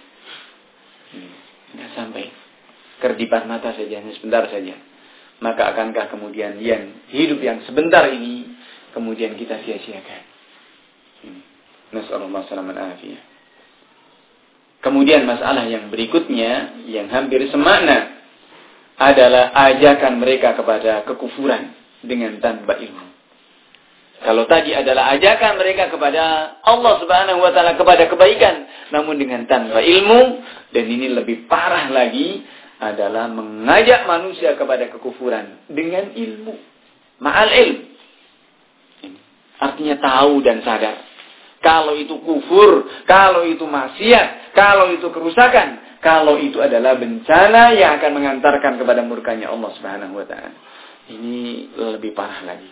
A: Enggak sampai. Kerdipan mata saja, hanya sebentar saja. Maka akankah kemudian yang hidup yang sebentar ini kemudian kita sia-siakan. Nasallallahu alaihi. Kemudian masalah yang berikutnya yang hampir semakna adalah ajakan mereka kepada kekufuran dengan tanpa ilmu. Kalau tadi adalah ajakan mereka kepada Allah Subhanahu wa taala, kepada kebaikan, namun dengan tanpa ilmu, dan ini lebih parah lagi adalah mengajak manusia kepada kekufuran dengan ilmu. Ma'al ilm. Artinya tahu dan sadar. Kalau itu kufur, kalau itu maksiat, kalau itu kerusakan, kalau itu adalah bencana yang akan mengantarkan kepada murkanya Allah Subhanahu wa taala. Ini lebih parah lagi.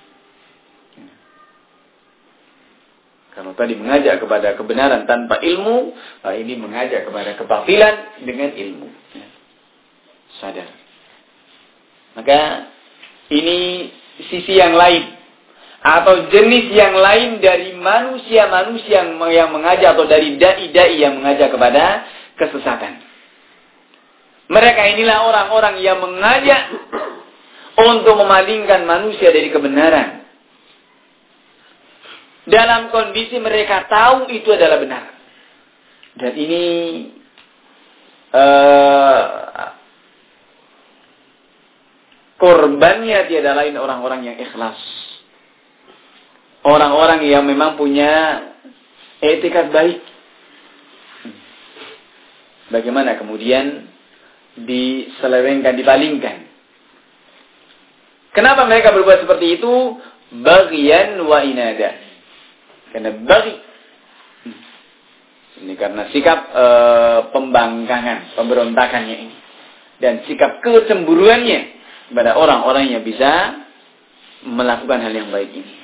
A: Kalau tadi mengajak kepada kebenaran tanpa ilmu, ini mengajak kepada kebatilan dengan ilmu. Sadar. Maka ini sisi yang lain atau jenis yang lain dari manusia-manusia yang mengajak, atau dari dai-dai yang mengajak kepada kesesatan. Mereka inilah orang-orang yang mengajak untuk memalingkan manusia dari kebenaran. Dalam kondisi mereka tahu itu adalah benar. Dan ini uh, korbannya tiada lain orang-orang yang ikhlas. Orang-orang yang memang punya etikat baik. Bagaimana kemudian diselewengkan, dipalingkan. Kenapa mereka berbuat seperti itu? Baghyan wa inada. Karena bagi. Ini karena sikap e, pembangkangan, pemberontakannya ini. Dan sikap kecemburuannya kepada orang-orang yang bisa melakukan hal yang baik ini.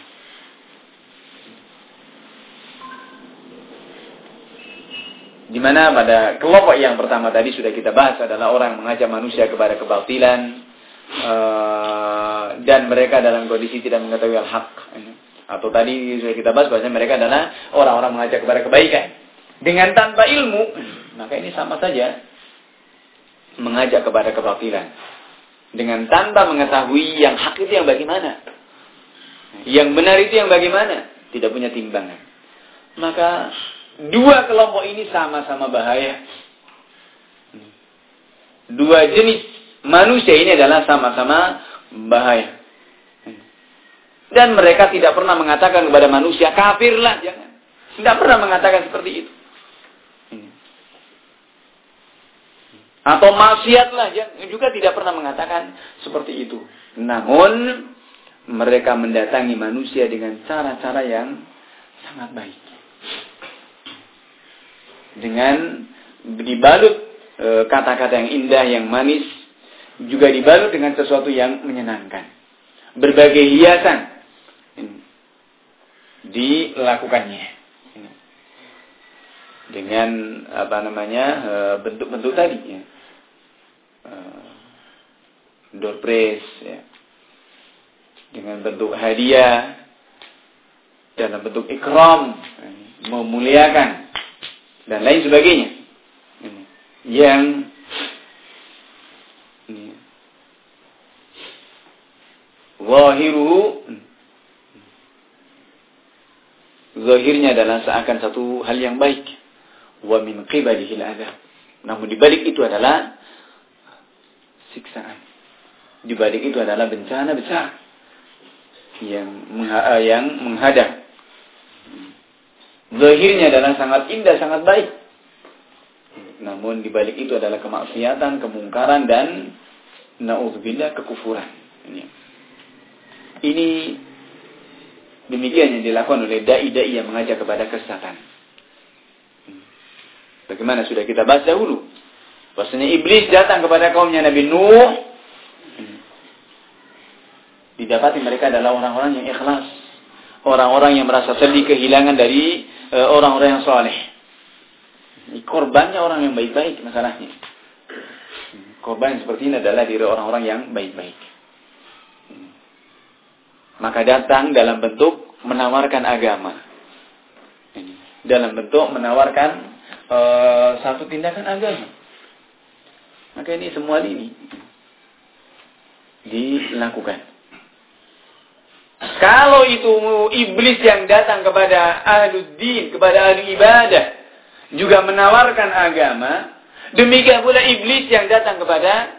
A: Di mana pada kelompok yang pertama tadi sudah kita bahas adalah orang mengajak manusia kepada kebatilan, e, dan mereka dalam kondisi tidak mengetahui al-haq. Atau tadi sudah kita bahas bahwasanya mereka adalah orang-orang mengajak kepada kebaikan dengan tanpa ilmu, maka ini sama saja mengajak kepada kebatilan dengan tanpa mengetahui yang hak itu yang bagaimana, yang benar itu yang bagaimana, tidak punya timbangan. Maka dua kelompok ini sama-sama bahaya. Dua jenis manusia ini adalah sama-sama bahaya. Dan mereka tidak pernah mengatakan kepada manusia, kafirlah, jangan. Tidak pernah mengatakan seperti itu. Atau maksiatlah, juga tidak pernah mengatakan seperti itu. Namun, mereka mendatangi manusia dengan cara-cara yang sangat baik. Dengan dibalut e, kata-kata yang indah, yang manis, juga dibalut dengan sesuatu yang menyenangkan. Berbagai hiasan dilakukannya. dengan apa namanya bentuk-bentuk tadi ya. Door prize ya. Dengan bentuk hadiah dalam bentuk ikram, memuliakan dan lain sebagainya. Yang zahiruhu, zahirnya adalah seakan satu hal yang baik. Wa min qibalihi al-'adzab. Namun di balik itu adalah siksaan. Di balik itu adalah bencana besar yang mengha- yang menghadap. Zahirnya adalah sangat indah, sangat baik. Namun di balik itu adalah kemaksiatan, kemungkaran dan na'udzubillah kekufuran. Ini. Ini demikian yang dilakukan oleh dai-dai yang mengajak kepada kesesatan. Bagaimana sudah kita bahas dahulu. Bahwasanya iblis datang kepada kaumnya Nabi Nuh. Didapati mereka adalah orang-orang yang ikhlas. Orang-orang yang merasa sedih kehilangan dari uh, orang-orang yang soleh. Korbannya orang yang baik-baik masalahnya. Korban seperti ini adalah diri orang-orang yang baik-baik. Maka datang dalam bentuk menawarkan agama. Dalam bentuk menawarkan uh, satu tindakan agama. Maka ini semua ini dilakukan. Kalau itu iblis yang datang kepada ahluddin, kepada ahli ibadah, juga menawarkan agama, demikian pula iblis yang datang kepada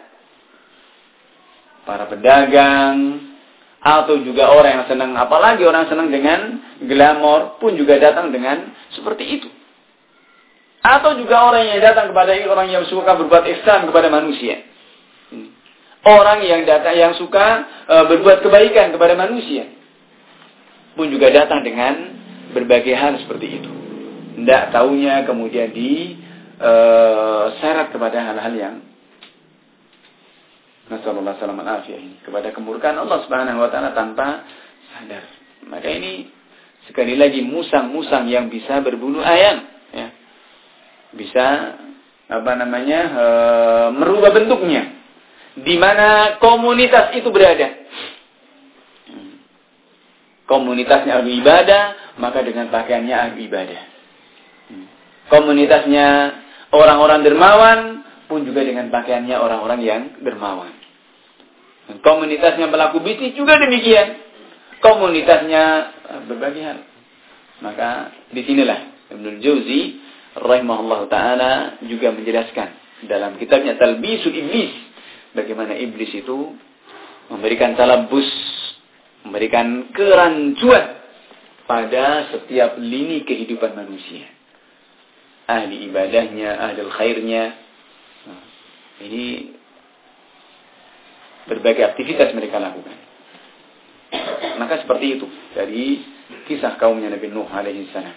A: para pedagang, atau juga orang yang senang, apalagi orang senang dengan glamor, pun juga datang dengan seperti itu. Atau juga orang yang datang kepada orang yang suka berbuat ihsan kepada manusia. Orang yang datang yang suka e, berbuat kebaikan kepada manusia pun juga datang dengan berbagai hal seperti itu. Tidak taunya kemudian di e, syarat kepada hal-hal yang nasallallahu alaihi wasallam kepada kemurkaan Allah Subhanahu wa taala tanpa sadar. Maka ini sekali lagi musang-musang yang bisa berbulu ayam, ya. Bisa apa namanya e, merubah bentuknya. Di mana komunitas itu berada. Komunitasnya ahli ibadah, maka dengan pakaiannya ahli ibadah. Komunitasnya orang-orang dermawan, pun juga dengan pakaiannya orang-orang yang dermawan. Komunitasnya pelaku bisnis juga demikian. Komunitasnya berbagai hal. Maka disinilah Ibnul Jauzi rahimahullah ta'ala juga menjelaskan dalam kitabnya Talbisul Iblis. Bagaimana iblis itu memberikan talabus, memberikan kerancuan pada setiap lini kehidupan manusia. Ahli ibadahnya, ahli khairnya. Nah, ini berbagai aktivitas mereka lakukan. Maka seperti itu dari kisah kaumnya Nabi Nuh alaihi salam.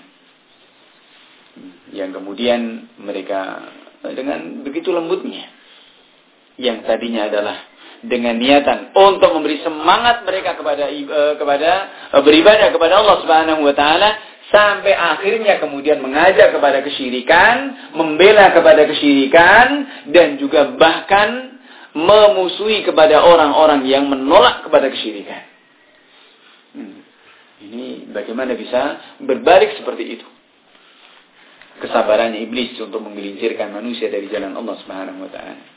A: Yang kemudian mereka dengan begitu lembutnya, yang tadinya adalah dengan niatan untuk memberi semangat mereka kepada kepada beribadah kepada Allah Subhanahu wa taala, sampai akhirnya kemudian mengajak kepada kesyirikan, membela kepada kesyirikan, dan juga bahkan memusuhi kepada orang-orang yang menolak kepada kesyirikan. Hmm. Ini bagaimana bisa berbalik seperti itu? Kesabarannya iblis untuk menggelincirkan manusia dari jalan Allah Subhanahu wa taala.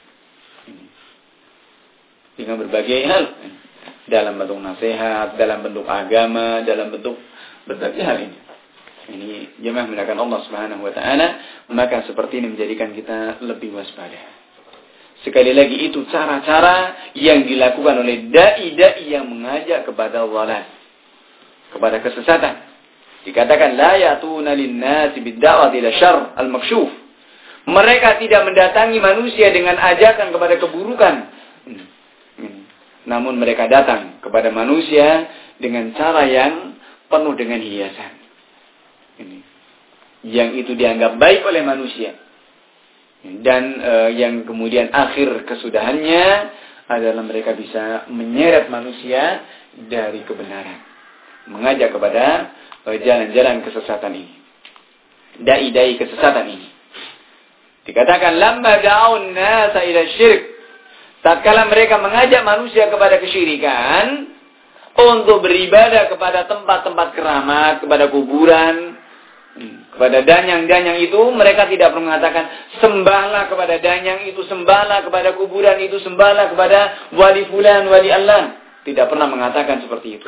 A: Dengan berbagai hal, dalam bentuk nasihat, dalam bentuk agama, dalam bentuk berbagai hal ini. Ini jemaah menggunakan Allah Subhanahu wa taala, maka seperti ini menjadikan kita lebih waspada. Sekali lagi itu cara-cara yang dilakukan oleh dai-dai yang mengajak kepada dhalal, kepada kesesatan. Dikatakan la yatuna lin-nasi bid-da'wati ila syarr al-maksyuf. Mereka tidak mendatangi manusia dengan ajakan kepada keburukan. Namun mereka datang kepada manusia dengan cara yang penuh dengan hiasan. Ini. Yang itu dianggap baik oleh manusia. Dan e, yang kemudian akhir kesudahannya adalah mereka bisa menyeret manusia dari kebenaran. Mengajak kepada e, jalan-jalan kesesatan ini. dai-dai kesesatan ini. Dikatakan lamma da'un nasa ila syirk, tatkala mereka mengajak manusia kepada kesyirikan untuk beribadah kepada tempat-tempat keramat, kepada kuburan, kepada danyang-danyang itu, mereka tidak pernah mengatakan sembahlah kepada danyang itu, sembahlah kepada kuburan itu, sembahlah kepada wali fulan, wali Allah. Tidak pernah mengatakan seperti itu.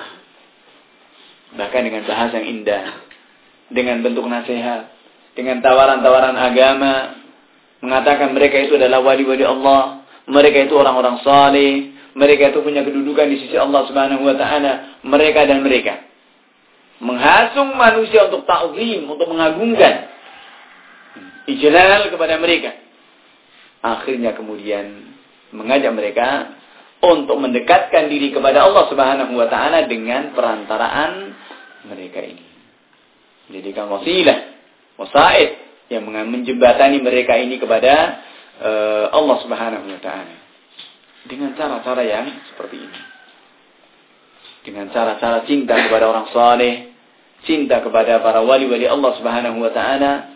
A: Bahkan dengan bahasa yang indah, dengan bentuk nasihat, dengan tawaran-tawaran agama, mengatakan mereka itu adalah wali-wali Allah, mereka itu orang-orang saleh, mereka itu punya kedudukan di sisi Allah Subhanahu wa taala, mereka dan mereka. Menghasung manusia untuk ta'zim, untuk mengagungkan, ijlal kepada mereka. Akhirnya kemudian mengajak mereka untuk mendekatkan diri kepada Allah Subhanahu wa taala dengan perantaraan mereka ini. Jadikan wasilah, wasaid yang menjembatani mereka ini kepada uh, Allah Subhanahu wa taala dengan cara-cara yang seperti ini. Dengan cara-cara cinta kepada orang saleh, cinta kepada para wali-wali Allah Subhanahu wa taala.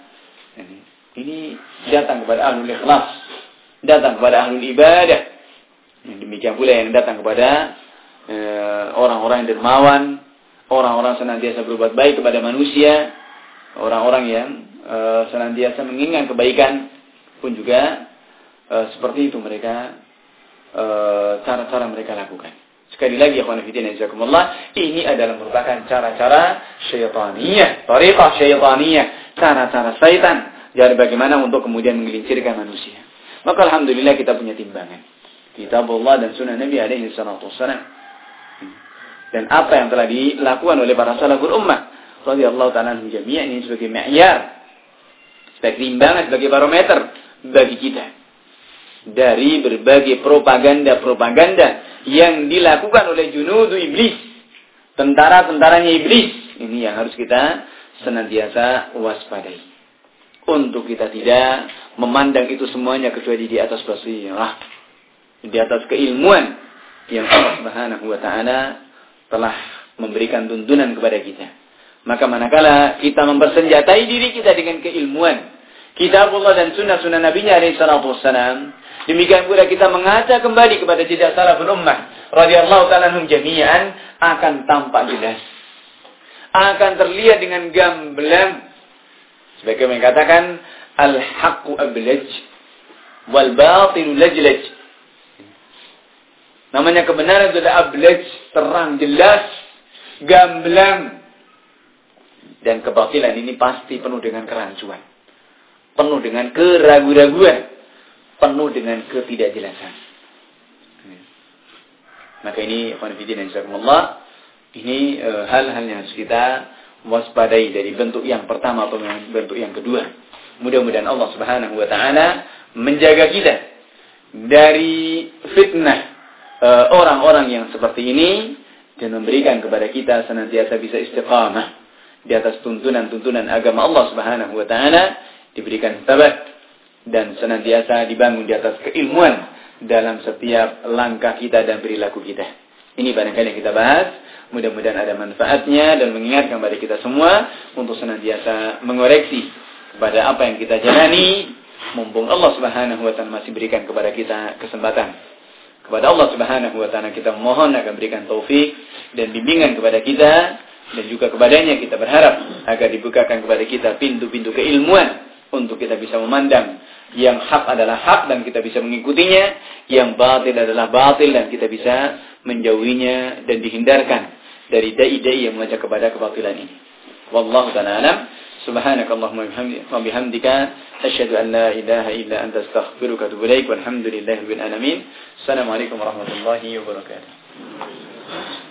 A: Ini datang kepada ahlul ikhlas, datang kepada ahlul ibadah. Demikian pula yang datang kepada uh, orang-orang yang dermawan, orang-orang senantiasa berbuat baik kepada manusia, orang-orang yang uh, senantiasa menginginkan kebaikan pun juga uh, seperti itu mereka uh, cara-cara mereka lakukan. Sekali lagi, akhwan fillah jazakumullah, ini adalah merupakan cara-cara syaitaniyah, tariqah syaitaniyah, cara-cara syaitan. Jadi bagaimana untuk kemudian menggelincirkan manusia. Maka alhamdulillah kita punya timbangan. Kitabullah dan sunnah Nabi alaihi salatu wassalam. Dan apa yang telah dilakukan oleh para salaful ummah radhiyallahu ta'ala anhum jami'an ini sebagai ma'yar, sebagai timbangan, sebagai barometer bagi kita dari berbagai propaganda-propaganda yang dilakukan oleh junudu iblis, tentara-tentaranya iblis. Ini yang harus kita senantiasa waspadai. Untuk kita tidak memandang itu semuanya kecuali di atas basirah, di atas keilmuan yang Allah Subhanahu wa taala telah memberikan tuntunan kepada kita. Maka manakala kita mempersenjatai diri kita dengan keilmuan Kitabullah dan sunnah-sunnah Nabi-Nya alaihi salatu wassalam, demikian pula kita mengaca kembali kepada jejak salaful ummah radhiyallahu ta'ala anhum jami'an, akan tampak jelas, akan terlihat dengan gamblang. Sebagaimana mengatakan al-haqqu ablaj wal batilu lajlaj. Namanya kebenaran itu adalah ablaj, terang, jelas, gamblang. Dan kebatilan ini pasti penuh dengan kerancuan, penuh dengan keraguan-raguan, penuh dengan ketidakjelasan. Maka ini Allah, ini e, hal-hal yang harus kita waspadai dari bentuk yang pertama atau bentuk yang kedua. Mudah-mudahan Allah Subhanahu wa taala menjaga kita dari fitnah e, orang-orang yang seperti ini dan memberikan kepada kita senantiasa bisa istiqamah di atas tuntunan-tuntunan agama Allah Subhanahu wa taala, diberikan sabat dan senantiasa dibangun di atas keilmuan dalam setiap langkah kita dan perilaku kita. Ini barangkali yang kita bahas. Mudah-mudahan ada manfaatnya dan mengingatkan kepada kita semua untuk senantiasa mengoreksi kepada apa yang kita jalani, mumpung Allah Subhanahu wa taala masih berikan kepada kita kesempatan. Kepada Allah Subhanahu wa taala kita mohon akan berikan taufik dan bimbingan kepada kita, dan juga kepadanya kita berharap agar dibukakan kepada kita pintu-pintu keilmuan untuk kita bisa memandang yang hak adalah hak dan kita bisa mengikutinya, yang batil adalah batil dan kita bisa menjauhinya dan dihindarkan dari dai-dai yang mengajak kepada kebatilan ini. Wallahu ta'ala alam. Subhanakallahumma wa bihamdika asyhadu an la ilaha illa anta astaghfiruka wa atubu ilaik. Walhamdulillahirabbil alamin. Assalamualaikum warahmatullahi wabarakatuh.